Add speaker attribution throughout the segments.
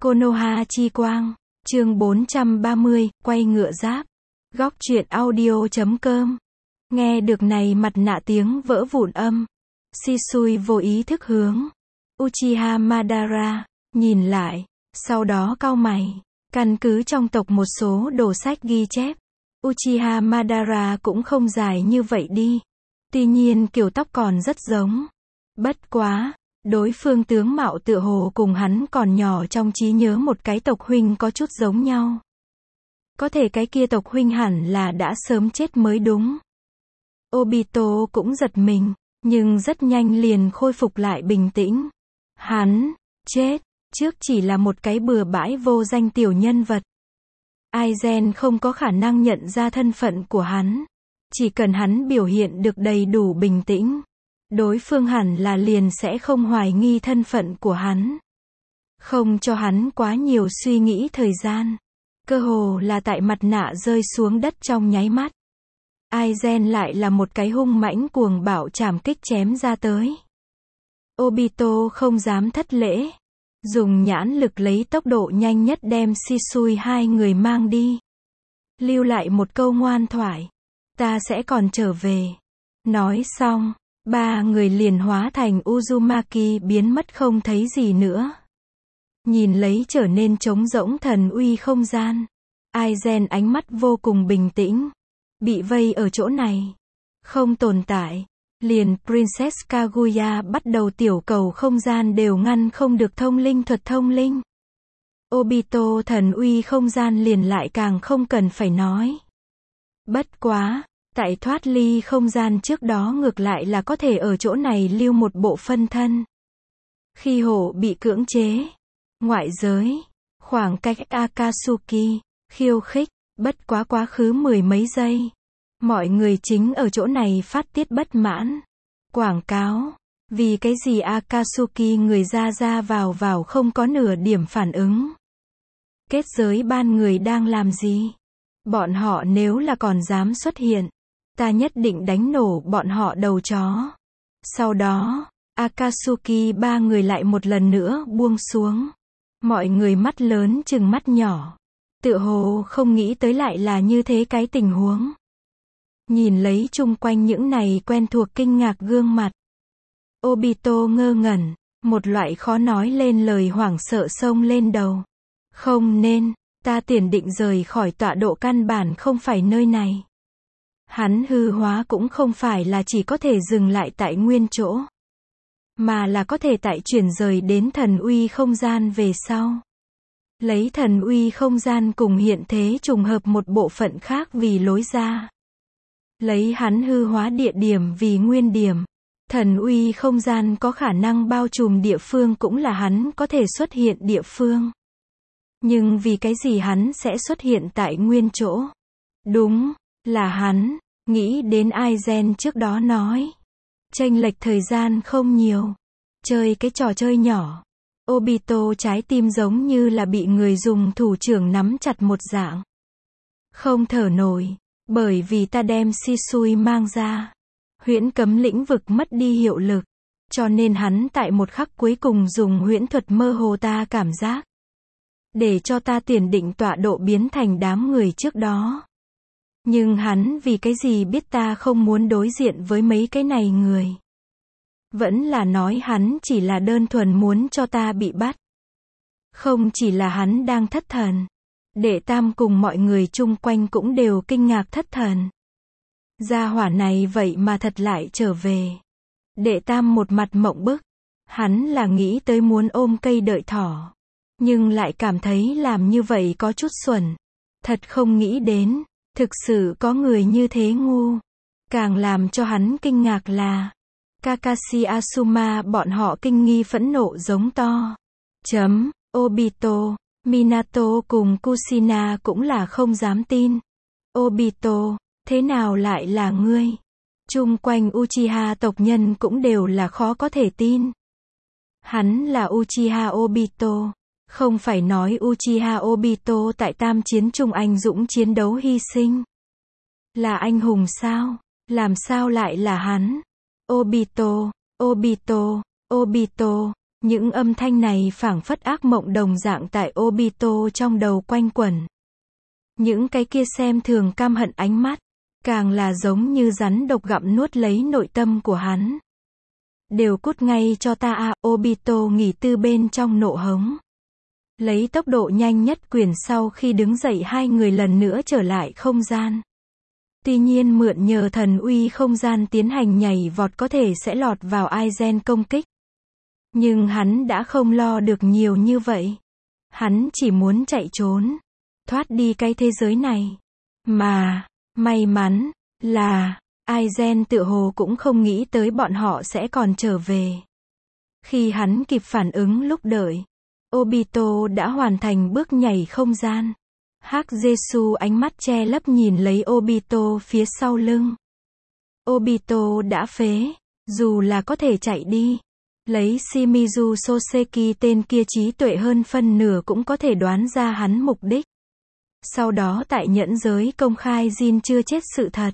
Speaker 1: Konoha chi quang, chương 430, quay ngựa giáp. Góc truyện audio.com. Nghe được này mặt nạ tiếng vỡ vụn âm. Shisui vô ý thức hướng Uchiha Madara, nhìn lại, sau đó cau mày. Căn cứ trong tộc một số đồ sách ghi chép, Uchiha Madara cũng không dài như vậy đi. Tuy nhiên kiểu tóc còn rất giống. Bất quá, đối phương tướng mạo tựa hồ cùng hắn còn nhỏ trong trí nhớ một cái tộc huynh có chút giống nhau. Có thể cái kia tộc huynh hẳn là đã sớm chết mới đúng. Obito cũng giật mình, nhưng rất nhanh liền khôi phục lại bình tĩnh. Hắn chết trước chỉ là một cái bừa bãi vô danh tiểu nhân vật. Aizen không có khả năng nhận ra thân phận của hắn. Chỉ cần hắn biểu hiện được đầy đủ bình tĩnh, đối phương hẳn là liền sẽ không hoài nghi thân phận của hắn. Không cho hắn quá nhiều suy nghĩ thời gian. Cơ hồ là tại mặt nạ rơi xuống đất trong nháy mắt. Aizen lại là một cái hung mãnh cuồng bạo trảm kích chém ra tới. Obito không dám thất lễ. Dùng nhãn lực lấy tốc độ nhanh nhất đem Shisui hai người mang đi. Lưu lại một câu ngoan thoại. Ta sẽ còn trở về. Nói xong, ba người liền hóa thành Uzumaki biến mất không thấy gì nữa. Nhìn lấy trở nên trống rỗng thần uy không gian. Aizen ánh mắt vô cùng bình tĩnh. Bị vây ở chỗ này. Không tồn tại. Liền Princess Kaguya bắt đầu tiểu cầu không gian đều ngăn không được thông linh thuật thông linh. Obito thần uy không gian liền lại càng không cần phải nói. Bất quá, tại thoát ly không gian trước đó ngược lại là có thể ở chỗ này lưu một bộ phân thân. Khi hổ bị cưỡng chế, ngoại giới, khoảng cách Akatsuki, khiêu khích, bất quá quá khứ mười mấy giây. Mọi người chính ở chỗ này phát tiết bất mãn. Quảng cáo, vì cái gì Akatsuki người ra vào không có nửa điểm phản ứng. Kết giới ban người đang làm gì? Bọn họ nếu là còn dám xuất hiện, ta nhất định đánh nổ bọn họ đầu chó. Sau đó, Akatsuki ba người lại một lần nữa buông xuống. Mọi người mắt lớn chừng mắt nhỏ. Tựa hồ không nghĩ tới lại là như thế cái tình huống. Nhìn lấy chung quanh những này quen thuộc kinh ngạc gương mặt. Obito ngơ ngẩn, một loại khó nói lên lời hoảng sợ xông lên đầu. Không nên, ta tiền định rời khỏi tọa độ căn bản không phải nơi này. Hắn hư hóa cũng không phải là chỉ có thể dừng lại tại nguyên chỗ. Mà là có thể tại chuyển rời đến thần uy không gian về sau. Lấy thần uy không gian cùng hiện thế trùng hợp một bộ phận khác vì lối ra. Lấy hắn hư hóa địa điểm vì nguyên điểm. Thần uy không gian có khả năng bao trùm địa phương cũng là hắn có thể xuất hiện địa phương. Nhưng vì cái gì hắn sẽ xuất hiện tại nguyên chỗ? Đúng, là hắn, nghĩ đến Aizen trước đó nói. Chênh lệch thời gian không nhiều. Chơi cái trò chơi nhỏ. Obito trái tim giống như là bị người dùng thủ trưởng nắm chặt một dạng. Không thở nổi. Bởi vì ta đem Shisui mang ra. Huyễn cấm lĩnh vực mất đi hiệu lực. Cho nên hắn tại một khắc cuối cùng dùng huyễn thuật mơ hồ ta cảm giác. Để cho ta tiền định tọa độ biến thành đám người trước đó. Nhưng hắn vì cái gì biết ta không muốn đối diện với mấy cái này người. Vẫn là nói hắn chỉ là đơn thuần muốn cho ta bị bắt. Không chỉ là hắn đang thất thần. Đệ Tam cùng mọi người chung quanh cũng đều kinh ngạc thất thần. Gia hỏa này vậy mà thật lại trở về. Đệ Tam một mặt mộng bức. Hắn là nghĩ tới muốn ôm cây đợi thỏ. Nhưng lại cảm thấy làm như vậy có chút xuẩn. Thật không nghĩ đến, thực sự có người như thế ngu. Càng làm cho hắn kinh ngạc là Kakashi Asuma bọn họ kinh nghi phẫn nộ giống to. Obito, Minato cùng Kushina cũng là không dám tin. Obito, thế nào lại là ngươi? Chung quanh Uchiha tộc nhân cũng đều là khó có thể tin. Hắn là Uchiha Obito. Không phải nói Uchiha Obito tại Tam Chiến Trung anh dũng chiến đấu hy sinh. Là anh hùng sao? Làm sao lại là hắn? Obito, Obito, Obito, Những âm thanh này phảng phất ác mộng đồng dạng tại Obito trong đầu quanh quẩn. Những cái kia xem thường căm hận ánh mắt, càng là giống như rắn độc gặm nuốt lấy nội tâm của hắn. Đều cút ngay cho ta à, Obito nghỉ tư bên trong nộ hống. Lấy tốc độ nhanh nhất quyền sau khi đứng dậy hai người lần nữa trở lại không gian. Tuy nhiên mượn nhờ thần uy không gian tiến hành nhảy vọt có thể sẽ lọt vào Aizen công kích. Nhưng hắn đã không lo được nhiều như vậy. Hắn chỉ muốn chạy trốn, thoát đi cái thế giới này. Mà, may mắn, là, Aizen tựa hồ cũng không nghĩ tới bọn họ sẽ còn trở về. Khi hắn kịp phản ứng lúc đợi, Obito đã hoàn thành bước nhảy không gian. Hắc Jesu ánh mắt che lấp nhìn lấy Obito phía sau lưng. Obito đã phế, dù là có thể chạy đi. Lấy Shimizu Soseki tên kia trí tuệ hơn phân nửa cũng có thể đoán ra hắn mục đích. Sau đó tại nhẫn giới công khai Jin chưa chết sự thật.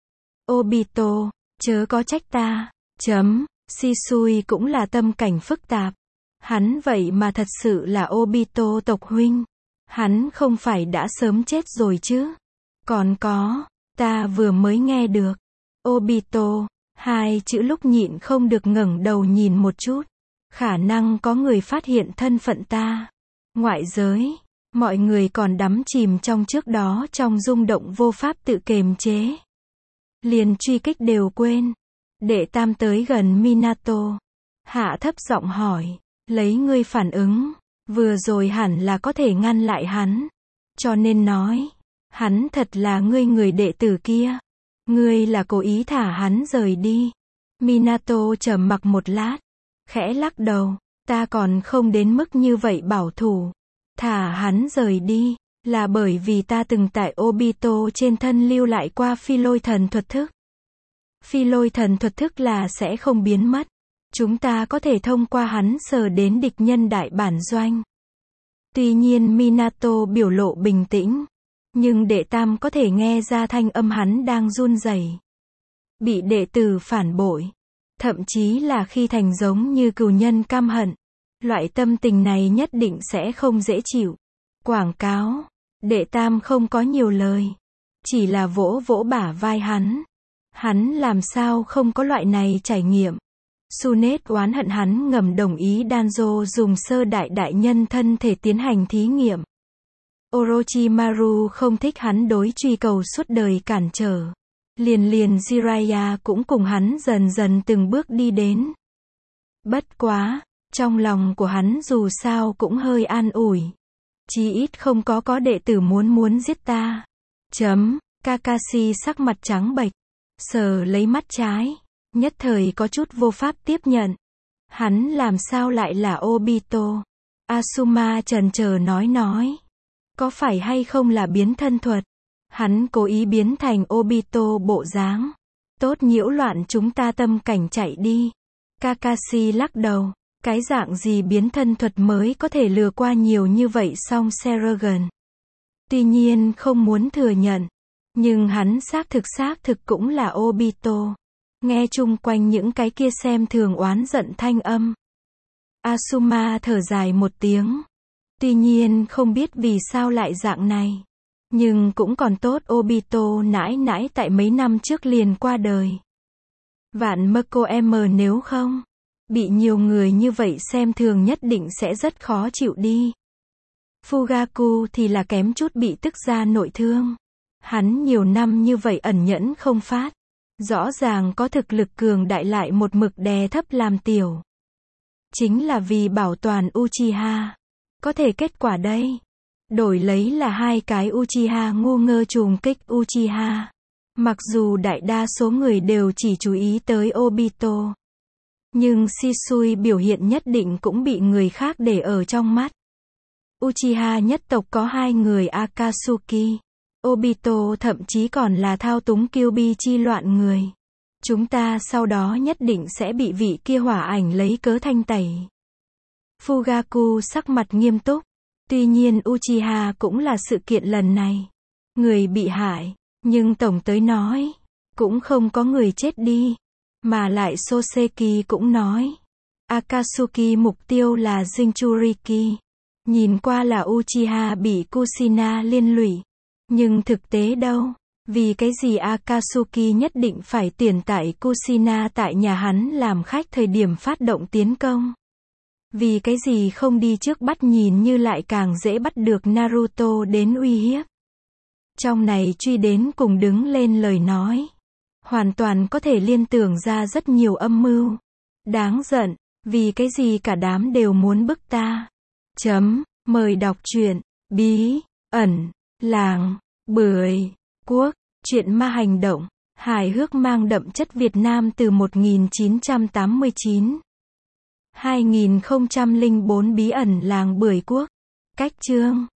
Speaker 1: Obito, chớ có trách ta. Shisui cũng là tâm cảnh phức tạp. Hắn vậy mà thật sự là Obito tộc huynh. Hắn không phải đã sớm chết rồi chứ. Còn có, ta vừa mới nghe được. Obito, hai chữ lúc nhịn không được ngẩng đầu nhìn một chút. Khả năng có người phát hiện thân phận ta. Ngoại giới, mọi người còn đắm chìm trong trước đó trong rung động vô pháp tự kiềm chế. Liền truy kích đều quên. Đệ tam tới gần Minato. Hạ thấp giọng hỏi, lấy ngươi phản ứng, vừa rồi hẳn là có thể ngăn lại hắn. Cho nên nói, hắn thật là ngươi người đệ tử kia. Ngươi là cố ý thả hắn rời đi. Minato trầm mặc một lát, khẽ lắc đầu, ta còn không đến mức như vậy bảo thủ. Thả hắn rời đi, là bởi vì ta từng tại Obito trên thân lưu lại qua phi lôi thần thuật thức. Phi lôi thần thuật thức là sẽ không biến mất. Chúng ta có thể thông qua hắn sờ đến địch nhân đại bản doanh. Tuy nhiên Minato biểu lộ bình tĩnh. Nhưng đệ tam có thể nghe ra thanh âm hắn đang run rẩy. Bị đệ tử phản bội. Thậm chí là khi thành giống như cừu nhân căm hận. Loại tâm tình này nhất định sẽ không dễ chịu. Quảng cáo. Đệ tam không có nhiều lời. Chỉ là vỗ vỗ bả vai hắn. Hắn làm sao không có loại này trải nghiệm. Sunet oán hận hắn ngầm đồng ý Danzo dùng sơ đại nhân thân thể tiến hành thí nghiệm. Orochimaru không thích hắn đối truy cầu suốt đời cản trở. Liền Jiraiya cũng cùng hắn dần dần từng bước đi đến. Bất quá, trong lòng của hắn dù sao cũng hơi an ủi. Chí ít không có đệ tử muốn giết ta. Kakashi sắc mặt trắng bệch, sờ lấy mắt trái, nhất thời có chút vô pháp tiếp nhận. Hắn làm sao lại là Obito? Asuma chần chờ nói. Có phải hay không là biến thân thuật? Hắn cố ý biến thành Obito bộ dáng. Tốt nhiễu loạn chúng ta tâm cảnh chạy đi. Kakashi lắc đầu. Cái dạng gì biến thân thuật mới có thể lừa qua nhiều như vậy song Seragon. Tuy nhiên không muốn thừa nhận. Nhưng hắn xác thực cũng là Obito. Nghe chung quanh những cái kia xem thường oán giận thanh âm. Asuma thở dài một tiếng. Tuy nhiên không biết vì sao lại dạng này. Nhưng cũng còn tốt Obito nãi tại mấy năm trước liền qua đời. Vạn Mako M nếu không, bị nhiều người như vậy xem thường nhất định sẽ rất khó chịu đi. Fugaku thì là kém chút bị tức ra nội thương. Hắn nhiều năm như vậy ẩn nhẫn không phát. Rõ ràng có thực lực cường đại lại một mực đè thấp làm tiểu. Chính là vì bảo toàn Uchiha. Có thể kết quả đây. Đổi lấy là hai cái Uchiha ngu ngơ trùng kích Uchiha. Mặc dù đại đa số người đều chỉ chú ý tới Obito. Nhưng Shisui biểu hiện nhất định cũng bị người khác để ở trong mắt. Uchiha nhất tộc có hai người Akatsuki. Obito thậm chí còn là thao túng Kyuubi chi loạn người. Chúng ta sau đó nhất định sẽ bị vị kia hỏa ảnh lấy cớ thanh tẩy. Fugaku sắc mặt nghiêm túc. Tuy nhiên Uchiha cũng là sự kiện lần này. Người bị hại. Nhưng tổng tới nói. Cũng không có người chết đi. Mà lại Soseki cũng nói. Akatsuki mục tiêu là Jinchuriki. Nhìn qua là Uchiha bị Kushina liên lụy. Nhưng thực tế đâu? Vì cái gì Akatsuki nhất định phải tuyển tại Kushina tại nhà hắn làm khách thời điểm phát động tiến công? Vì cái gì không đi trước bắt nhìn như lại càng dễ bắt được Naruto đến uy hiếp? Trong này truy đến cùng đứng lên lời nói. Hoàn toàn có thể liên tưởng ra rất nhiều âm mưu. Đáng giận, vì cái gì cả đám đều muốn bức ta. Mời đọc truyện, bí, ẩn, làng, bưởi, quốc, truyện ma hành động, hài hước mang đậm chất Việt Nam từ 1989. 2004 bí ẩn làng bưởi quốc. Cách chương